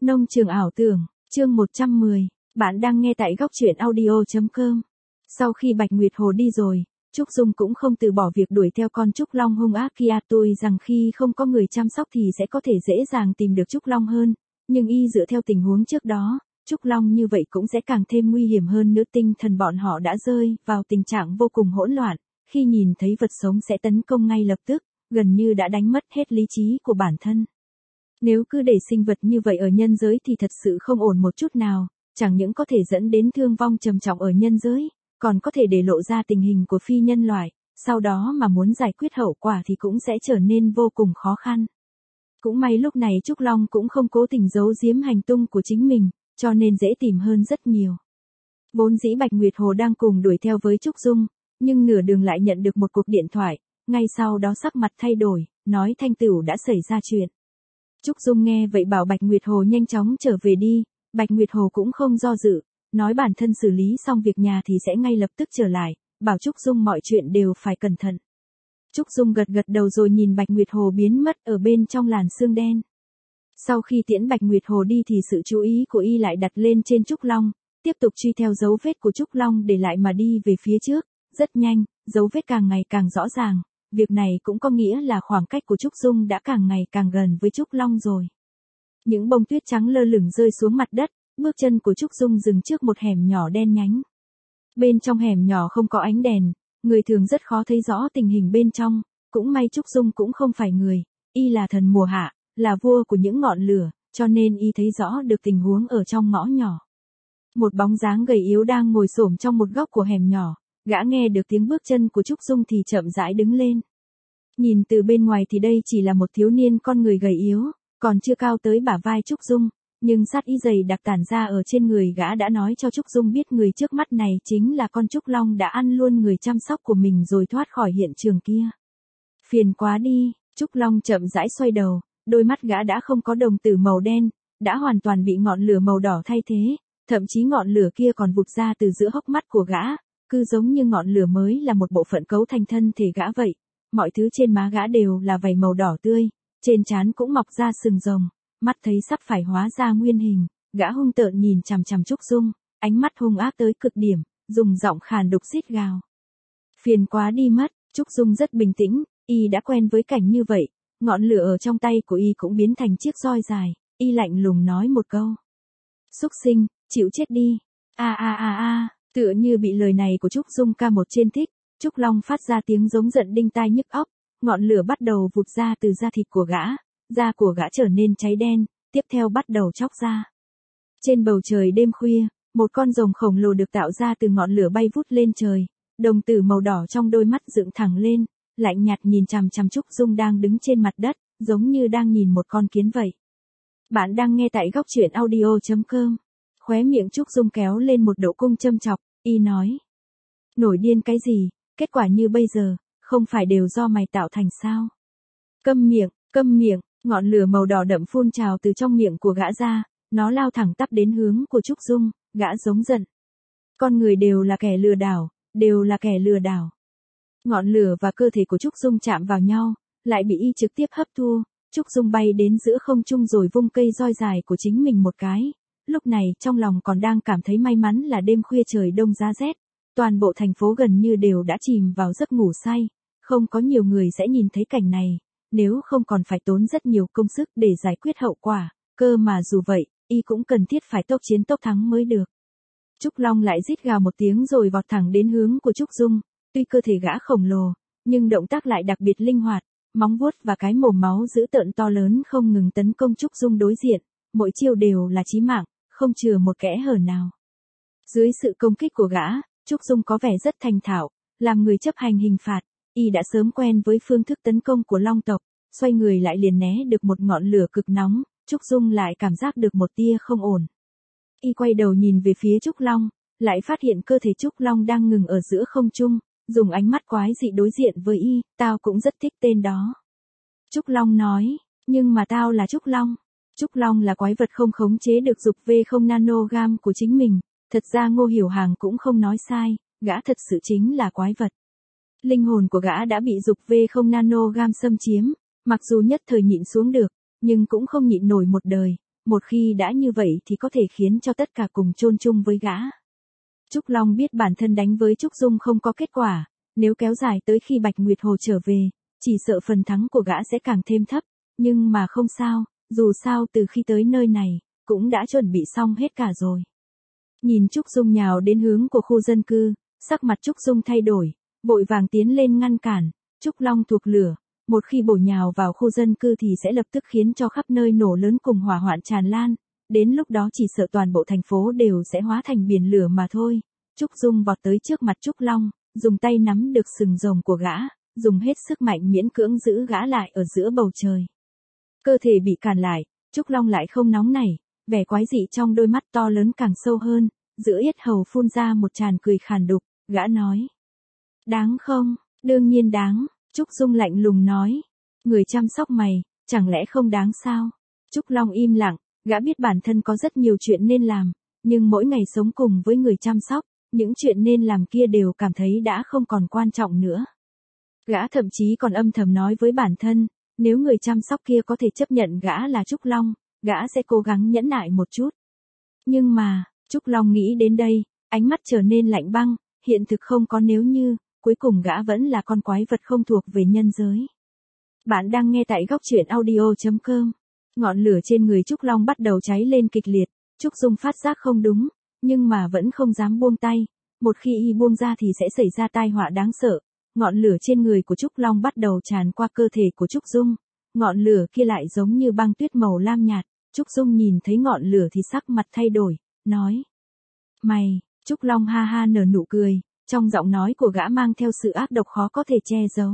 Nông trường ảo tưởng, chương 110, bạn đang nghe tại góc truyện audio.com. Sau khi Bạch Nguyệt Hồ đi rồi, Trúc Dung cũng không từ bỏ việc đuổi theo con Trúc Long hung ác kia, tôi rằng khi không có người chăm sóc thì sẽ có thể dễ dàng tìm được Trúc Long hơn, nhưng y dựa theo tình huống trước đó, Trúc Long như vậy cũng sẽ càng thêm nguy hiểm hơn nữa. Tinh thần bọn họ đã rơi vào tình trạng vô cùng hỗn loạn, khi nhìn thấy vật sống sẽ tấn công ngay lập tức, gần như đã đánh mất hết lý trí của bản thân. Nếu cứ để sinh vật như vậy ở nhân giới thì thật sự không ổn một chút nào, chẳng những có thể dẫn đến thương vong trầm trọng ở nhân giới, còn có thể để lộ ra tình hình của phi nhân loại, sau đó mà muốn giải quyết hậu quả thì cũng sẽ trở nên vô cùng khó khăn. Cũng may lúc này Trúc Long cũng không cố tình giấu giếm hành tung của chính mình, cho nên dễ tìm hơn rất nhiều. Vốn dĩ Bạch Nguyệt Hồ đang cùng đuổi theo với Trúc Dung, nhưng nửa đường lại nhận được một cuộc điện thoại, ngay sau đó sắc mặt thay đổi, nói Thanh Tửu đã xảy ra chuyện. Trúc Dung nghe vậy bảo Bạch Nguyệt Hồ nhanh chóng trở về đi, Bạch Nguyệt Hồ cũng không do dự, nói bản thân xử lý xong việc nhà thì sẽ ngay lập tức trở lại, bảo Trúc Dung mọi chuyện đều phải cẩn thận. Trúc Dung gật gật đầu rồi nhìn Bạch Nguyệt Hồ biến mất ở bên trong làn sương đen. Sau khi tiễn Bạch Nguyệt Hồ đi thì sự chú ý của y lại đặt lên trên Trúc Long, tiếp tục truy theo dấu vết của Trúc Long để lại mà đi về phía trước, rất nhanh, dấu vết càng ngày càng rõ ràng. Việc này cũng có nghĩa là khoảng cách của Trúc Dung đã càng ngày càng gần với Trúc Long rồi. Những bông tuyết trắng lơ lửng rơi xuống mặt đất, bước chân của Trúc Dung dừng trước một hẻm nhỏ đen nhánh. Bên trong hẻm nhỏ không có ánh đèn, người thường rất khó thấy rõ tình hình bên trong, cũng may Trúc Dung cũng không phải người, y là thần mùa hạ, là vua của những ngọn lửa, cho nên y thấy rõ được tình huống ở trong ngõ nhỏ. Một bóng dáng gầy yếu đang ngồi xổm trong một góc của hẻm nhỏ. Gã nghe được tiếng bước chân của Trúc Dung thì chậm rãi đứng lên. Nhìn từ bên ngoài thì đây chỉ là một thiếu niên con người gầy yếu, còn chưa cao tới bả vai Trúc Dung, nhưng sát ý dày đặc tản ra ở trên người gã đã nói cho Trúc Dung biết người trước mắt này chính là con Trúc Long đã ăn luôn người chăm sóc của mình rồi thoát khỏi hiện trường kia. Phiền quá đi, Trúc Long chậm rãi xoay đầu, đôi mắt gã đã không có đồng tử màu đen, đã hoàn toàn bị ngọn lửa màu đỏ thay thế, thậm chí ngọn lửa kia còn vụt ra từ giữa hốc mắt của gã. Cứ giống như ngọn lửa mới là một bộ phận cấu thành thân thể gã vậy, mọi thứ trên má gã đều là vảy màu đỏ tươi, trên trán cũng mọc ra sừng rồng, mắt thấy sắp phải hóa ra nguyên hình, gã hung tợn nhìn chằm chằm Trúc Dung, ánh mắt hung ác tới cực điểm, dùng giọng khàn đục rít gào. Phiền quá đi mất, Trúc Dung rất bình tĩnh, y đã quen với cảnh như vậy, ngọn lửa ở trong tay của y cũng biến thành chiếc roi dài, y lạnh lùng nói một câu. Xúc sinh, chịu chết đi, Tựa như bị lời này của Trúc Dung ca một trên thích, Trúc Long phát ra tiếng giống giận đinh tai nhức óc, ngọn lửa bắt đầu vụt ra từ da thịt của gã, da của gã trở nên cháy đen, tiếp theo bắt đầu chóc ra. Trên bầu trời đêm khuya, một con rồng khổng lồ được tạo ra từ ngọn lửa bay vút lên trời, đồng tử màu đỏ trong đôi mắt dựng thẳng lên, lạnh nhạt nhìn chằm chằm Trúc Dung đang đứng trên mặt đất, giống như đang nhìn một con kiến vậy. Bạn đang nghe tại góc truyện audio.com. Khóe miệng Trúc Dung kéo lên một độ cung châm chọc, y nói. Nổi điên cái gì, kết quả như bây giờ, không phải đều do mày tạo thành sao? Câm miệng, ngọn lửa màu đỏ đậm phun trào từ trong miệng của gã ra, nó lao thẳng tắp đến hướng của Trúc Dung, gã giống giận. Con người đều là kẻ lừa đảo. Ngọn lửa và cơ thể của Trúc Dung chạm vào nhau, lại bị y trực tiếp hấp thu, Trúc Dung bay đến giữa không trung rồi vung cây roi dài của chính mình một cái. Lúc này trong lòng còn đang cảm thấy may mắn là đêm khuya trời đông giá rét, toàn bộ thành phố gần như đều đã chìm vào giấc ngủ say, không có nhiều người sẽ nhìn thấy cảnh này, nếu không còn phải tốn rất nhiều công sức để giải quyết hậu quả, cơ mà dù vậy, y cũng cần thiết phải tốc chiến tốc thắng mới được. Trúc Long lại rít gào một tiếng rồi vọt thẳng đến hướng của Trúc Dung, tuy cơ thể gã khổng lồ, nhưng động tác lại đặc biệt linh hoạt, móng vuốt và cái mồm máu dữ tợn to lớn không ngừng tấn công Trúc Dung đối diện, mỗi chiêu đều là chí mạng, không chừa một kẽ hở nào. Dưới sự công kích của gã, Trúc Dung có vẻ rất thành thạo, làm người chấp hành hình phạt, y đã sớm quen với phương thức tấn công của Long tộc, xoay người lại liền né được một ngọn lửa cực nóng, Trúc Dung lại cảm giác được một tia không ổn. Y quay đầu nhìn về phía Trúc Long, lại phát hiện cơ thể Trúc Long đang ngừng ở giữa không trung, dùng ánh mắt quái dị đối diện với y, tao cũng rất thích tên đó. Trúc Long nói, nhưng mà tao là Trúc Long. Trúc Long là quái vật không khống chế được dục V0 nanogam của chính mình, thật ra Ngô Hiểu Hàng cũng không nói sai, gã thật sự chính là quái vật. Linh hồn của gã đã bị dục V0 nanogam xâm chiếm, mặc dù nhất thời nhịn xuống được, nhưng cũng không nhịn nổi một đời, một khi đã như vậy thì có thể khiến cho tất cả cùng chôn chung với gã. Trúc Long biết bản thân đánh với Trúc Dung không có kết quả, nếu kéo dài tới khi Bạch Nguyệt Hồ trở về, chỉ sợ phần thắng của gã sẽ càng thêm thấp, nhưng mà không sao, dù sao từ khi tới nơi này, cũng đã chuẩn bị xong hết cả rồi. Nhìn Trúc Dung nhào đến hướng của khu dân cư, sắc mặt Trúc Dung thay đổi, vội vàng tiến lên ngăn cản. Trúc Long thuộc lửa, một khi bổ nhào vào khu dân cư thì sẽ lập tức khiến cho khắp nơi nổ lớn cùng hỏa hoạn tràn lan, đến lúc đó chỉ sợ toàn bộ thành phố đều sẽ hóa thành biển lửa mà thôi. Trúc Dung vọt tới trước mặt Trúc Long, dùng tay nắm được sừng rồng của gã, dùng hết sức mạnh miễn cưỡng giữ gã lại ở giữa bầu trời. Cơ thể bị cản lại, Trúc Long lại không nóng nảy, vẻ quái dị trong đôi mắt to lớn càng sâu hơn, giữa yết hầu phun ra một tràn cười khàn đục, gã nói. Đáng không? Đương nhiên đáng, Trúc Dung lạnh lùng nói. Người chăm sóc mày, chẳng lẽ không đáng sao? Trúc Long im lặng, gã biết bản thân có rất nhiều chuyện nên làm, nhưng mỗi ngày sống cùng với người chăm sóc, những chuyện nên làm kia đều cảm thấy đã không còn quan trọng nữa. Gã thậm chí còn âm thầm nói với bản thân, nếu người chăm sóc kia có thể chấp nhận gã là Trúc Long, gã sẽ cố gắng nhẫn nại một chút. Nhưng mà, Trúc Long nghĩ đến đây, ánh mắt trở nên lạnh băng, hiện thực không có nếu như, cuối cùng gã vẫn là con quái vật không thuộc về nhân giới. Bạn đang nghe tại góc truyện audio.com. Ngọn lửa trên người Trúc Long bắt đầu cháy lên kịch liệt, Trúc Dung phát giác không đúng, nhưng mà vẫn không dám buông tay, một khi y buông ra thì sẽ xảy ra tai họa đáng sợ. Ngọn lửa trên người của Trúc Long bắt đầu tràn qua cơ thể của Trúc Dung, ngọn lửa kia lại giống như băng tuyết màu lam nhạt, Trúc Dung nhìn thấy ngọn lửa thì sắc mặt thay đổi, nói. Mày, Trúc Long ha ha nở nụ cười, trong giọng nói của gã mang theo sự ác độc khó có thể che giấu.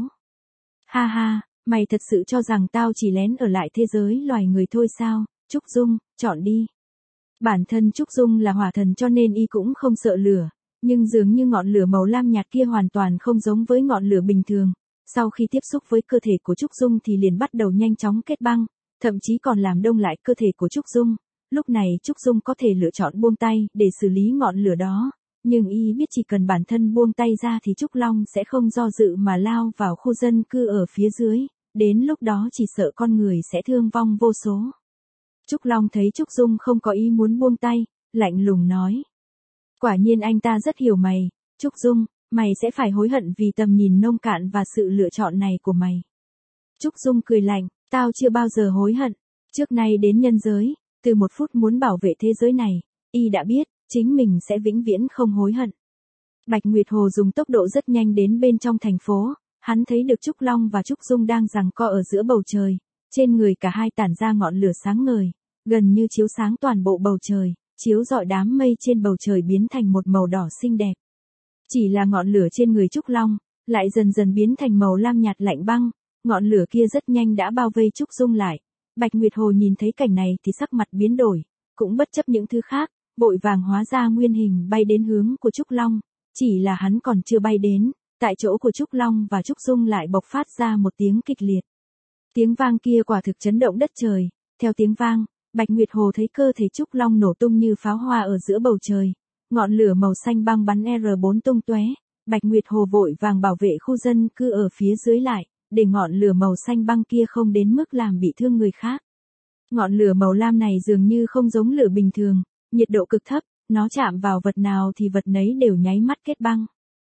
Ha ha, mày thật sự cho rằng tao chỉ lén ở lại thế giới loài người thôi sao, Trúc Dung, chọn đi. Bản thân Trúc Dung là hỏa thần cho nên y cũng không sợ lửa, nhưng dường như ngọn lửa màu lam nhạt kia hoàn toàn không giống với ngọn lửa bình thường. Sau khi tiếp xúc với cơ thể của Trúc Dung thì liền bắt đầu nhanh chóng kết băng, thậm chí còn làm đông lại cơ thể của Trúc Dung. Lúc này Trúc Dung có thể lựa chọn buông tay để xử lý ngọn lửa đó, nhưng y biết chỉ cần bản thân buông tay ra thì Trúc Long sẽ không do dự mà lao vào khu dân cư ở phía dưới, đến lúc đó chỉ sợ con người sẽ thương vong vô số. Trúc Long thấy Trúc Dung không có ý muốn buông tay, lạnh lùng nói. Quả nhiên anh ta rất hiểu mày, Trúc Dung, mày sẽ phải hối hận vì tầm nhìn nông cạn và sự lựa chọn này của mày. Trúc Dung cười lạnh, tao chưa bao giờ hối hận, trước nay đến nhân giới, từ một phút muốn bảo vệ thế giới này, y đã biết, chính mình sẽ vĩnh viễn không hối hận. Bạch Nguyệt Hồ dùng tốc độ rất nhanh đến bên trong thành phố, hắn thấy được Trúc Long và Trúc Dung đang giằng co ở giữa bầu trời, trên người cả hai tản ra ngọn lửa sáng ngời, gần như chiếu sáng toàn bộ bầu trời, chiếu rọi đám mây trên bầu trời biến thành một màu đỏ xinh đẹp. Chỉ là ngọn lửa trên người Trúc Long, lại dần dần biến thành màu lam nhạt lạnh băng, ngọn lửa kia rất nhanh đã bao vây Trúc Dung lại. Bạch Nguyệt Hồ nhìn thấy cảnh này thì sắc mặt biến đổi, cũng bất chấp những thứ khác, vội vàng hóa ra nguyên hình bay đến hướng của Trúc Long, chỉ là hắn còn chưa bay đến, tại chỗ của Trúc Long và Trúc Dung lại bộc phát ra một tiếng kịch liệt. Tiếng vang kia quả thực chấn động đất trời, theo tiếng vang, Bạch Nguyệt Hồ thấy cơ thể Trúc Long nổ tung như pháo hoa ở giữa bầu trời, ngọn lửa màu xanh băng bắn R4 tung tóe, Bạch Nguyệt Hồ vội vàng bảo vệ khu dân cư ở phía dưới lại, để ngọn lửa màu xanh băng kia không đến mức làm bị thương người khác. Ngọn lửa màu lam này dường như không giống lửa bình thường, nhiệt độ cực thấp, nó chạm vào vật nào thì vật nấy đều nháy mắt kết băng.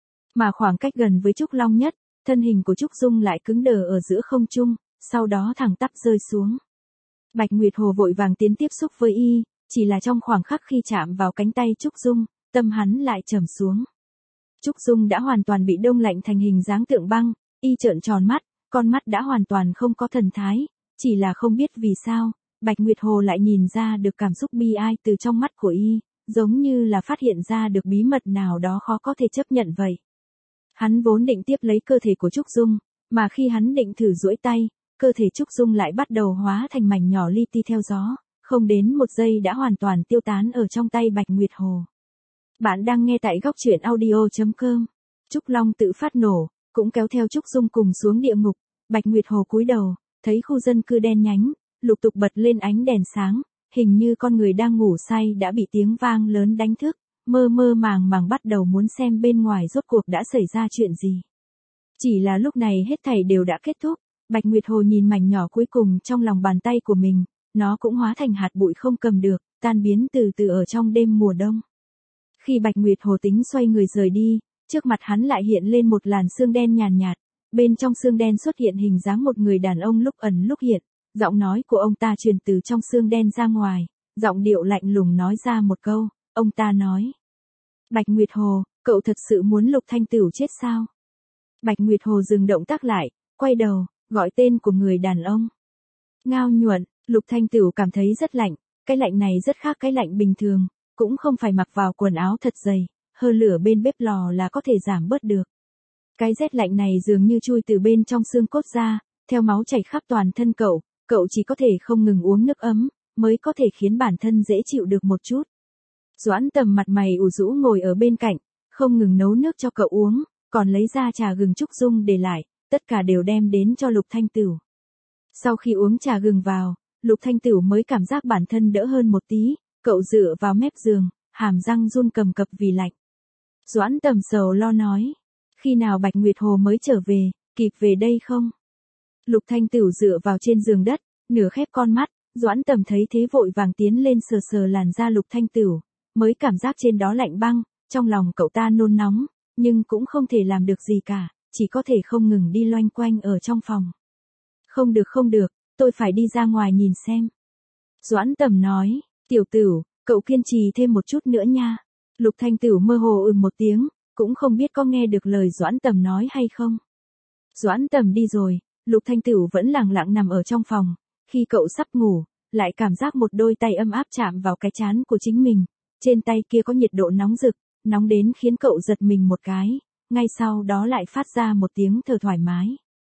Mà khoảng cách gần với Trúc Long nhất, thân hình của Trúc Dung lại cứng đờ ở giữa không trung, sau đó thẳng tắp rơi xuống. Bạch Nguyệt Hồ vội vàng tiến tiếp xúc với y, chỉ là trong khoảng khắc khi chạm vào cánh tay Trúc Dung, tâm hắn lại trầm xuống. Trúc Dung đã hoàn toàn bị đông lạnh thành hình dáng tượng băng, y trợn tròn mắt, con mắt đã hoàn toàn không có thần thái, chỉ là không biết vì sao, Bạch Nguyệt Hồ lại nhìn ra được cảm xúc bi ai từ trong mắt của y, giống như là phát hiện ra được bí mật nào đó khó có thể chấp nhận vậy. Hắn vốn định tiếp lấy cơ thể của Trúc Dung, mà khi hắn định thử duỗi tay, cơ thể Trúc Dung lại bắt đầu hóa thành mảnh nhỏ li ti theo gió, không đến một giây đã hoàn toàn tiêu tán ở trong tay Bạch Nguyệt Hồ. Bạn đang nghe tại góc truyện audio.com. Trúc Long tự phát nổ, cũng kéo theo Trúc Dung cùng xuống địa ngục. Bạch Nguyệt Hồ cúi đầu, thấy khu dân cư đen nhánh, lục tục bật lên ánh đèn sáng, hình như con người đang ngủ say đã bị tiếng vang lớn đánh thức, mơ mơ màng màng bắt đầu muốn xem bên ngoài rốt cuộc đã xảy ra chuyện gì. Chỉ là lúc này hết thảy đều đã kết thúc, Bạch Nguyệt Hồ nhìn mảnh nhỏ cuối cùng trong lòng bàn tay của mình, nó cũng hóa thành hạt bụi không cầm được, tan biến từ từ ở trong đêm mùa đông. Khi Bạch Nguyệt Hồ tính xoay người rời đi, trước mặt hắn lại hiện lên một làn sương đen nhàn nhạt, bên trong sương đen xuất hiện hình dáng một người đàn ông lúc ẩn lúc hiện, giọng nói của ông ta truyền từ trong sương đen ra ngoài, giọng điệu lạnh lùng nói ra một câu, ông ta nói. Bạch Nguyệt Hồ, cậu thật sự muốn Lục Thanh Tửu chết sao? Bạch Nguyệt Hồ dừng động tác lại, quay đầu, gọi tên của người đàn ông. Ngao Nhuận. Lục Thanh Tửu cảm thấy rất lạnh, cái lạnh này rất khác cái lạnh bình thường, cũng không phải mặc vào quần áo thật dày, hơi lửa bên bếp lò là có thể giảm bớt được. Cái rét lạnh này dường như chui từ bên trong xương cốt ra, theo máu chảy khắp toàn thân cậu chỉ có thể không ngừng uống nước ấm, mới có thể khiến bản thân dễ chịu được một chút. Doãn Tầm mặt mày ủ rũ ngồi ở bên cạnh, không ngừng nấu nước cho cậu uống, còn lấy ra trà gừng Trúc Dung để lại, tất cả đều đem đến cho Lục Thanh Tửu. Sau khi uống trà gừng vào, Lục Thanh Tửu mới cảm giác bản thân đỡ hơn một tí, cậu dựa vào mép giường, hàm răng run cầm cập vì lạnh. Doãn Tầm sầu lo nói, khi nào Bạch Nguyệt Hồ mới trở về, kịp về đây không? Lục Thanh Tửu dựa vào trên giường đất, nửa khép con mắt, Doãn Tầm thấy thế vội vàng tiến lên sờ sờ làn da Lục Thanh Tửu, mới cảm giác trên đó lạnh băng, trong lòng cậu ta nôn nóng, nhưng cũng không thể làm được gì cả, chỉ có thể không ngừng đi loanh quanh ở trong phòng. Không được, tôi phải đi ra ngoài nhìn xem. Doãn Tầm nói, Tiểu Tửu, cậu kiên trì thêm một chút nữa nha. Lục Thanh Tửu mơ hồ một tiếng, cũng không biết có nghe được lời Doãn Tầm nói hay không. Doãn Tầm đi rồi, Lục Thanh Tửu vẫn lặng lặng nằm ở trong phòng, khi cậu sắp ngủ, lại cảm giác một đôi tay ấm áp chạm vào cái trán của chính mình, trên tay kia có nhiệt độ nóng rực, nóng đến khiến cậu giật mình một cái, ngay sau đó lại phát ra một tiếng thở thoải mái.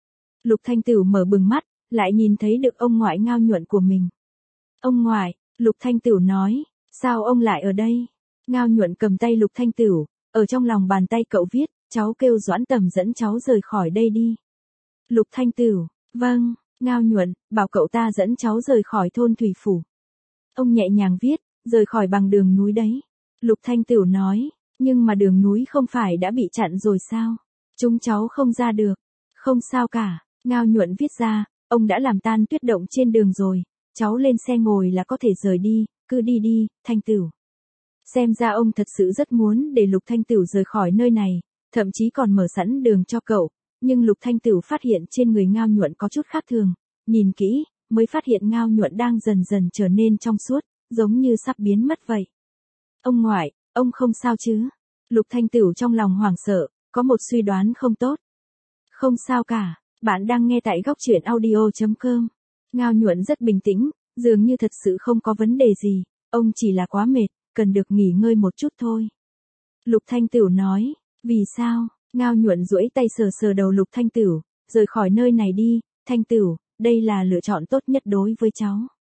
Lục Thanh Tửu mở bừng mắt, lại nhìn thấy được ông ngoại Ngao Nhuận của mình. Ông ngoại, Lục Thanh Tửu nói, sao ông lại ở đây? Ngao Nhuận cầm tay Lục Thanh Tửu, ở trong lòng bàn tay cậu viết, cháu kêu Doãn Tầm dẫn cháu rời khỏi đây đi. Lục Thanh Tửu, vâng, Ngao Nhuận, bảo cậu ta dẫn cháu rời khỏi thôn Thủy Phủ. Ông nhẹ nhàng viết, rời khỏi bằng đường núi đấy. Lục Thanh Tửu nói, nhưng mà đường núi không phải đã bị chặn rồi sao? Chúng cháu không ra được. Không sao cả, Ngao Nhuận viết ra, ông đã làm tan tuyết động trên đường rồi, cháu lên xe ngồi là có thể rời đi, cứ đi đi, Thanh Tửu. Xem ra ông thật sự rất muốn để Lục Thanh Tửu rời khỏi nơi này, thậm chí còn mở sẵn đường cho cậu, nhưng Lục Thanh Tửu phát hiện trên người Ngao Nhuận có chút khác thường, nhìn kỹ, mới phát hiện Ngao Nhuận đang dần dần trở nên trong suốt, giống như sắp biến mất vậy. Ông ngoại, ông không sao chứ? Lục Thanh Tửu trong lòng hoảng sợ, có một suy đoán không tốt. Không sao cả, bạn đang nghe tại góc truyện audio.com. Ngao Nhuận rất bình tĩnh, dường như thật sự không có vấn đề gì, ông chỉ là quá mệt, cần được nghỉ ngơi một chút thôi. Lục Thanh Tửu nói, vì sao? Ngao Nhuận duỗi tay sờ sờ đầu Lục Thanh Tửu, rời khỏi nơi này đi, Thanh Tửu, đây là lựa chọn tốt nhất đối với cháu.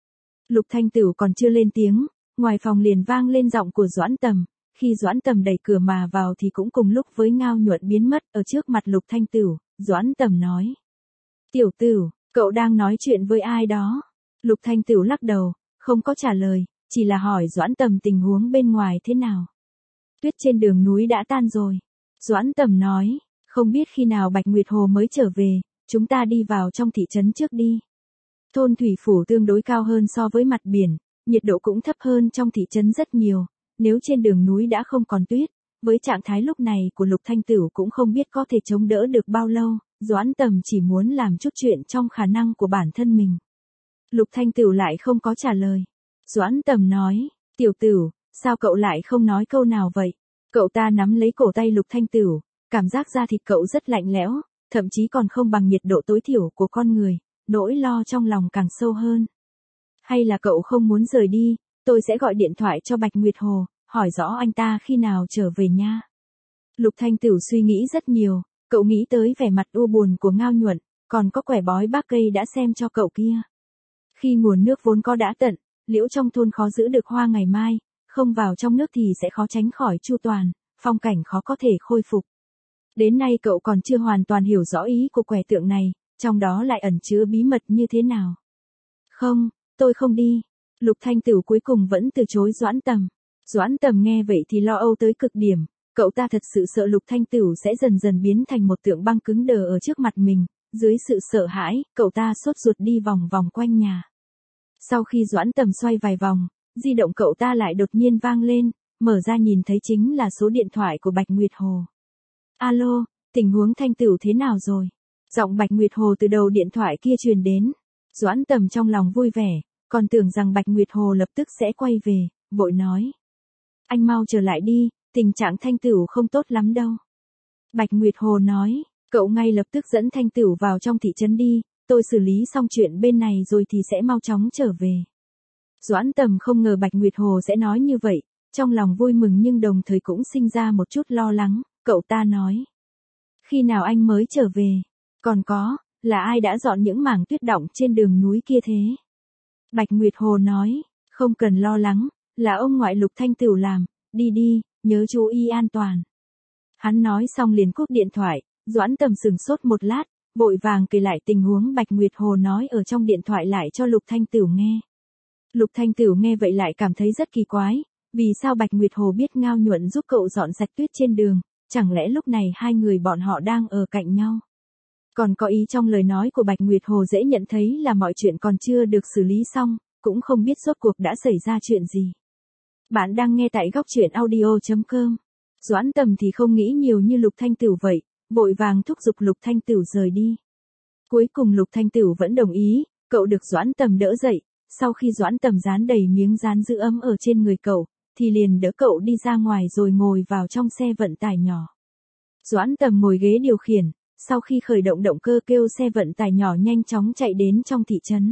Lục Thanh Tửu còn chưa lên tiếng, ngoài phòng liền vang lên giọng của Doãn Tầm, khi Doãn Tầm đẩy cửa mà vào thì cũng cùng lúc với Ngao Nhuận biến mất ở trước mặt Lục Thanh Tửu, Doãn Tầm nói. Tiểu Tửu, cậu đang nói chuyện với ai đó? Lục Thanh Tửu lắc đầu, không có trả lời, chỉ là hỏi Doãn Tầm tình huống bên ngoài thế nào. Tuyết trên đường núi đã tan rồi. Doãn Tầm nói, không biết khi nào Bạch Nguyệt Hồ mới trở về, chúng ta đi vào trong thị trấn trước đi. Thôn Thủy Phủ tương đối cao hơn so với mặt biển, nhiệt độ cũng thấp hơn trong thị trấn rất nhiều, nếu trên đường núi đã không còn tuyết, với trạng thái lúc này của Lục Thanh Tửu cũng không biết có thể chống đỡ được bao lâu, Doãn Tầm chỉ muốn làm chút chuyện trong khả năng của bản thân mình. Lục Thanh Tửu lại không có trả lời. Doãn Tầm nói, Tiểu Tửu, sao cậu lại không nói câu nào vậy? Cậu ta nắm lấy cổ tay Lục Thanh Tửu, cảm giác da thịt cậu rất lạnh lẽo, thậm chí còn không bằng nhiệt độ tối thiểu của con người, nỗi lo trong lòng càng sâu hơn. Hay là cậu không muốn rời đi, tôi sẽ gọi điện thoại cho Bạch Nguyệt Hồ, hỏi rõ anh ta khi nào trở về nha. Lục Thanh Tửu suy nghĩ rất nhiều, cậu nghĩ tới vẻ mặt u buồn của Ngao Nhuận, còn có quẻ bói bác cây đã xem cho cậu kia. Khi nguồn nước vốn có đã tận, liễu trong thôn khó giữ được hoa ngày mai, không vào trong nước thì sẽ khó tránh khỏi chu toàn, phong cảnh khó có thể khôi phục. Đến nay cậu còn chưa hoàn toàn hiểu rõ ý của quẻ tượng này, trong đó lại ẩn chứa bí mật như thế nào. Không, tôi không đi. Lục Thanh Tửu cuối cùng vẫn từ chối Doãn Tầm. Doãn Tầm nghe vậy thì lo âu tới cực điểm, cậu ta thật sự sợ Lục Thanh Tửu sẽ dần dần biến thành một tượng băng cứng đờ ở trước mặt mình, dưới sự sợ hãi, cậu ta sốt ruột đi vòng vòng quanh nhà. Sau khi Doãn Tầm xoay vài vòng, di động cậu ta lại đột nhiên vang lên, mở ra nhìn thấy chính là số điện thoại của Bạch Nguyệt Hồ. Alo, tình huống Thanh Tửu thế nào rồi? Giọng Bạch Nguyệt Hồ từ đầu điện thoại kia truyền đến. Doãn Tầm trong lòng vui vẻ, còn tưởng rằng Bạch Nguyệt Hồ lập tức sẽ quay về, vội nói. Anh mau trở lại đi, tình trạng Thanh Tửu không tốt lắm đâu. Bạch Nguyệt Hồ nói, cậu ngay lập tức dẫn Thanh Tửu vào trong thị trấn đi, tôi xử lý xong chuyện bên này rồi thì sẽ mau chóng trở về. Doãn Tầm không ngờ Bạch Nguyệt Hồ sẽ nói như vậy, trong lòng vui mừng nhưng đồng thời cũng sinh ra một chút lo lắng, cậu ta nói. Khi nào anh mới trở về? Còn có, là ai đã dọn những mảng tuyết đọng trên đường núi kia thế? Bạch Nguyệt Hồ nói, không cần lo lắng, là ông ngoại Lục Thanh Tửu làm, đi đi, nhớ chú ý an toàn. Hắn nói xong liền cúp điện thoại, Doãn Tầm sững sốt một lát, vội vàng kể lại tình huống Bạch Nguyệt Hồ nói ở trong điện thoại lại cho Lục Thanh Tửu nghe. Lục Thanh Tửu nghe vậy lại cảm thấy rất kỳ quái, vì sao Bạch Nguyệt Hồ biết Ngao Nhuận giúp cậu dọn sạch tuyết trên đường, chẳng lẽ lúc này hai người bọn họ đang ở cạnh nhau. Còn có ý trong lời nói của Bạch Nguyệt Hồ dễ nhận thấy là mọi chuyện còn chưa được xử lý xong, cũng không biết rốt cuộc đã xảy ra chuyện gì. Bạn đang nghe tại góc truyện audio.com. Doãn Tầm thì không nghĩ nhiều như Lục Thanh Tửu vậy, vội vàng thúc giục Lục Thanh Tửu rời đi. Cuối cùng Lục Thanh Tửu vẫn đồng ý, cậu được Doãn Tầm đỡ dậy, sau khi Doãn Tầm dán đầy miếng dán giữ ấm ở trên người cậu, thì liền đỡ cậu đi ra ngoài rồi ngồi vào trong xe vận tải nhỏ. Doãn Tầm ngồi ghế điều khiển, sau khi khởi động động cơ kêu xe vận tải nhỏ nhanh chóng chạy đến trong thị trấn.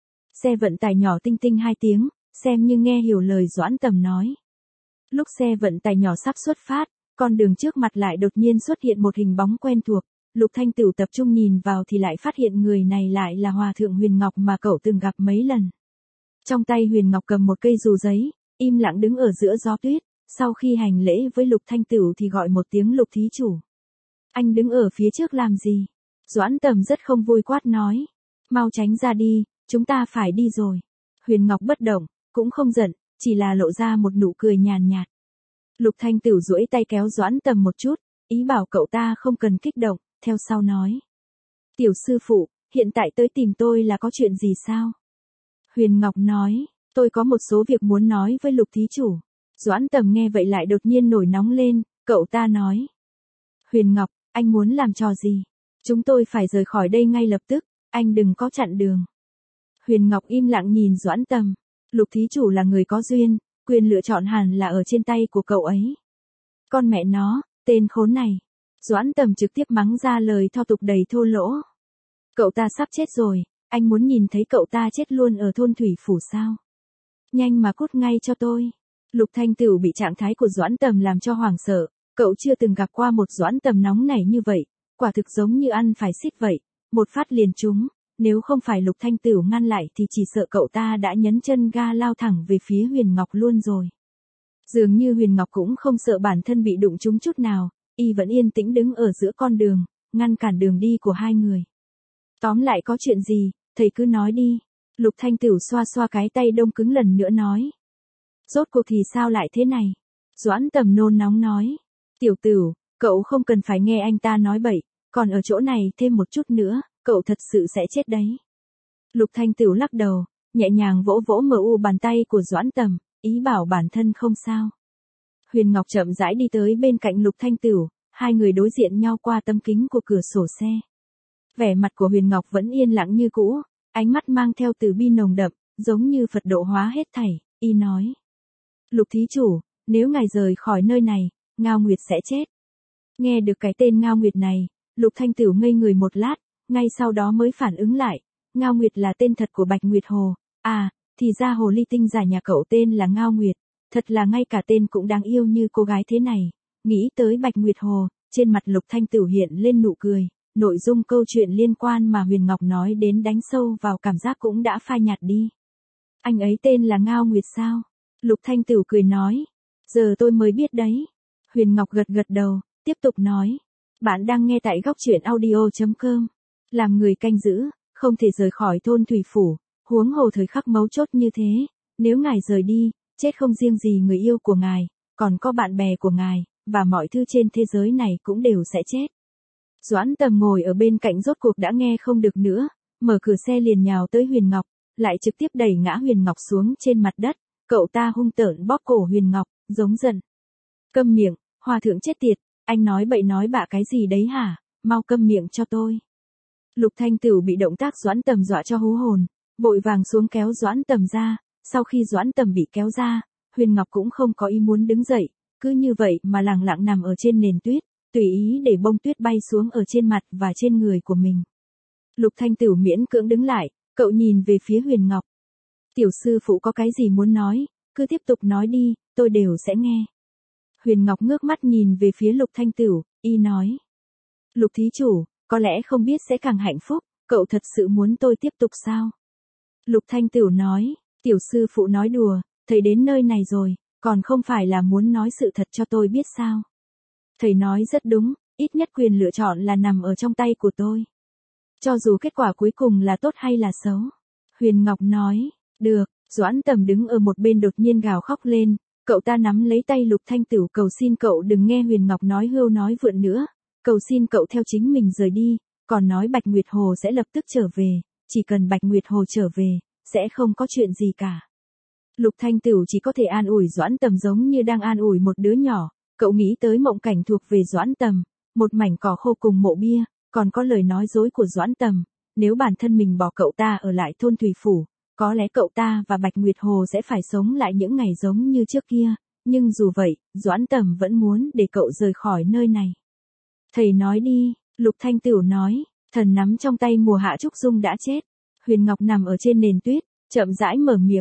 Xe vận tải nhỏ tinh tinh 2 tiếng, xem như nghe hiểu lời Doãn Tầm nói. Lúc xe vận tải nhỏ sắp xuất phát, con đường trước mặt lại đột nhiên xuất hiện một hình bóng quen thuộc, Lục Thanh Tửu tập trung nhìn vào thì lại phát hiện người này lại là Hòa thượng Huyền Ngọc mà cậu từng gặp mấy lần. Trong tay Huyền Ngọc cầm một cây dù giấy, im lặng đứng ở giữa gió tuyết, sau khi hành lễ với Lục Thanh Tửu thì gọi một tiếng Lục thí chủ. Anh đứng ở phía trước làm gì? Doãn Tầm rất không vui quát nói. Mau tránh ra đi, chúng ta phải đi rồi. Huyền Ngọc bất động, cũng không giận, chỉ là lộ ra một nụ cười nhàn nhạt. Lục Thanh Tửu duỗi tay kéo Doãn Tầm một chút, ý bảo cậu ta không cần kích động, theo sau nói. Tiểu sư phụ, hiện tại tới tìm tôi là có chuyện gì sao? Huyền Ngọc nói, tôi có một số việc muốn nói với Lục thí chủ. Doãn Tầm nghe vậy lại đột nhiên nổi nóng lên, cậu ta nói. Huyền Ngọc, anh muốn làm trò gì? Chúng tôi phải rời khỏi đây ngay lập tức, anh đừng có chặn đường. Huyền Ngọc im lặng nhìn Doãn Tầm, Lục thí chủ là người có duyên, quyền lựa chọn hẳn là ở trên tay của cậu ấy. Con mẹ nó, tên khốn này. Doãn Tầm trực tiếp mắng ra lời thô tục đầy thô lỗ. Cậu ta sắp chết rồi, anh muốn nhìn thấy cậu ta chết luôn ở thôn Thủy Phủ sao? Nhanh mà cút ngay cho tôi. Lục Thanh Tửu bị trạng thái của Doãn Tầm làm cho hoảng sợ, cậu chưa từng gặp qua một Doãn Tầm nóng nảy như vậy, quả thực giống như ăn phải xít vậy, một phát liền trúng, nếu không phải Lục Thanh Tửu ngăn lại thì chỉ sợ cậu ta đã nhấn chân ga lao thẳng về phía Huyền Ngọc luôn rồi. Dường như Huyền Ngọc cũng không sợ bản thân bị đụng trúng chút nào, y vẫn yên tĩnh đứng ở giữa con đường, ngăn cản đường đi của hai người. Tóm lại có chuyện gì, thầy cứ nói đi. Lục Thanh Tửu xoa xoa cái tay đông cứng lần nữa nói. Rốt cuộc thì sao lại thế này? Doãn Tầm nôn nóng nói. Tiểu Tửu, cậu không cần phải nghe anh ta nói bậy, còn ở chỗ này thêm một chút nữa, cậu thật sự sẽ chết đấy. Lục Thanh Tửu lắc đầu, nhẹ nhàng vỗ vỗ bàn tay của Doãn Tầm, ý bảo bản thân không sao. Huyền Ngọc chậm rãi đi tới bên cạnh Lục Thanh Tửu, hai người đối diện nhau qua tấm kính của cửa sổ xe. Vẻ mặt của Huyền Ngọc vẫn yên lặng như cũ, ánh mắt mang theo từ bi nồng đậm, giống như Phật độ hóa hết thảy, y nói. Lục thí chủ, nếu ngài rời khỏi nơi này, Ngao Nguyệt sẽ chết. Nghe được cái tên Ngao Nguyệt này, Lục Thanh Tửu ngây người một lát, ngay sau đó mới phản ứng lại, Ngao Nguyệt là tên thật của Bạch Nguyệt Hồ, à, thì ra hồ ly tinh giả nhà cậu tên là Ngao Nguyệt, thật là ngay cả tên cũng đáng yêu như cô gái thế này. Nghĩ tới Bạch Nguyệt Hồ, trên mặt Lục Thanh Tửu hiện lên nụ cười, nội dung câu chuyện liên quan mà Huyền Ngọc nói đến đánh sâu vào cảm giác cũng đã phai nhạt đi. Anh ấy tên là Ngao Nguyệt sao? Lục Thanh Tửu cười nói, giờ tôi mới biết đấy. Huyền Ngọc gật gật đầu, tiếp tục nói, bạn đang nghe tại góc truyện audio.com. Làm người canh giữ, không thể rời khỏi thôn Thủy Phủ, huống hồ thời khắc mấu chốt như thế, nếu ngài rời đi, chết không riêng gì người yêu của ngài, còn có bạn bè của ngài, và mọi thứ trên thế giới này cũng đều sẽ chết. Doãn Tầm ngồi ở bên cạnh rốt cuộc đã nghe không được nữa, mở cửa xe liền nhào tới Huyền Ngọc, lại trực tiếp đẩy ngã Huyền Ngọc xuống trên mặt đất, cậu ta hung tợn bóp cổ Huyền Ngọc, giống giận. Câm miệng, hòa thượng chết tiệt, anh nói bậy nói bạ cái gì đấy hả, mau câm miệng cho tôi. Lục Thanh Tửu bị động tác Doãn Tầm dọa cho hú hồn, vội vàng xuống kéo Doãn Tầm ra, sau khi Doãn Tầm bị kéo ra, Huyền Ngọc cũng không có ý muốn đứng dậy, cứ như vậy mà lẳng lặng nằm ở trên nền tuyết, tùy ý để bông tuyết bay xuống ở trên mặt và trên người của mình. Lục Thanh Tửu miễn cưỡng đứng lại, cậu nhìn về phía Huyền Ngọc. Tiểu sư phụ có cái gì muốn nói, cứ tiếp tục nói đi, tôi đều sẽ nghe. Huyền Ngọc ngước mắt nhìn về phía Lục Thanh Tửu, y nói. Lục thí chủ, có lẽ không biết sẽ càng hạnh phúc, cậu thật sự muốn tôi tiếp tục sao? Lục Thanh Tửu nói, tiểu sư phụ nói đùa, thầy đến nơi này rồi, còn không phải là muốn nói sự thật cho tôi biết sao? Thầy nói rất đúng, ít nhất quyền lựa chọn là nằm ở trong tay của tôi. Cho dù kết quả cuối cùng là tốt hay là xấu. Huyền Ngọc nói, được, Doãn Tầm đứng ở một bên đột nhiên gào khóc lên, cậu ta nắm lấy tay Lục Thanh Tửu cầu xin cậu đừng nghe Huyền Ngọc nói hưu nói vượn nữa, cầu xin cậu theo chính mình rời đi, còn nói Bạch Nguyệt Hồ sẽ lập tức trở về, chỉ cần Bạch Nguyệt Hồ trở về, sẽ không có chuyện gì cả. Lục Thanh Tửu chỉ có thể an ủi Doãn Tầm giống như đang an ủi một đứa nhỏ, cậu nghĩ tới mộng cảnh thuộc về Doãn Tầm, một mảnh cỏ khô cùng mộ bia, còn có lời nói dối của Doãn Tầm, nếu bản thân mình bỏ cậu ta ở lại thôn Thủy Phủ, có lẽ cậu ta và Bạch Nguyệt Hồ sẽ phải sống lại những ngày giống như trước kia, nhưng dù vậy, Doãn Tầm vẫn muốn để cậu rời khỏi nơi này. Thầy nói đi, Lục Thanh Tửu nói, thần nắm trong tay Mùa Hạ Trúc Dung đã chết, Huyền Ngọc nằm ở trên nền tuyết, chậm rãi mở miệng.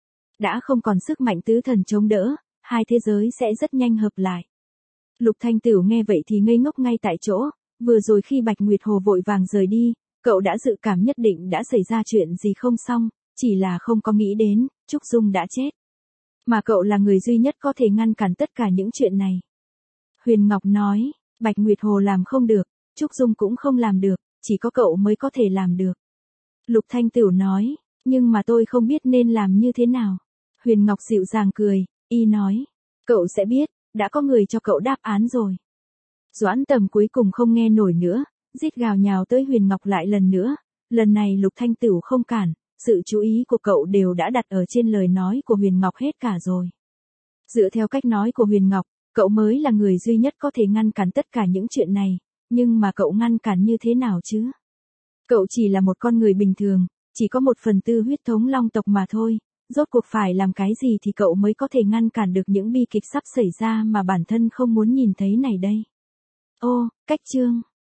Đã không còn sức mạnh tứ thần chống đỡ, hai thế giới sẽ rất nhanh hợp lại. Lục Thanh Tửu nghe vậy thì ngây ngốc ngay tại chỗ, vừa rồi khi Bạch Nguyệt Hồ vội vàng rời đi, cậu đã dự cảm nhất định đã xảy ra chuyện gì không xong, chỉ là không có nghĩ đến, Trúc Dung đã chết. Mà cậu là người duy nhất có thể ngăn cản tất cả những chuyện này. Huyền Ngọc nói, Bạch Nguyệt Hồ làm không được, Trúc Dung cũng không làm được, chỉ có cậu mới có thể làm được. Lục Thanh Tửu nói, nhưng mà tôi không biết nên làm như thế nào. Huyền Ngọc dịu dàng cười, y nói, cậu sẽ biết, đã có người cho cậu đáp án rồi. Doãn Tầm cuối cùng không nghe nổi nữa, rít gào nhào tới Huyền Ngọc lại lần nữa, lần này Lục Thanh Tửu không cản, sự chú ý của cậu đều đã đặt ở trên lời nói của Huyền Ngọc hết cả rồi. Dựa theo cách nói của Huyền Ngọc, cậu mới là người duy nhất có thể ngăn cản tất cả những chuyện này, nhưng mà cậu ngăn cản như thế nào chứ? Cậu chỉ là một con người bình thường, chỉ có 1/4 huyết thống Long tộc mà thôi, rốt cuộc phải làm cái gì thì cậu mới có thể ngăn cản được những bi kịch sắp xảy ra mà bản thân không muốn nhìn thấy này đây. Ô, cách chương.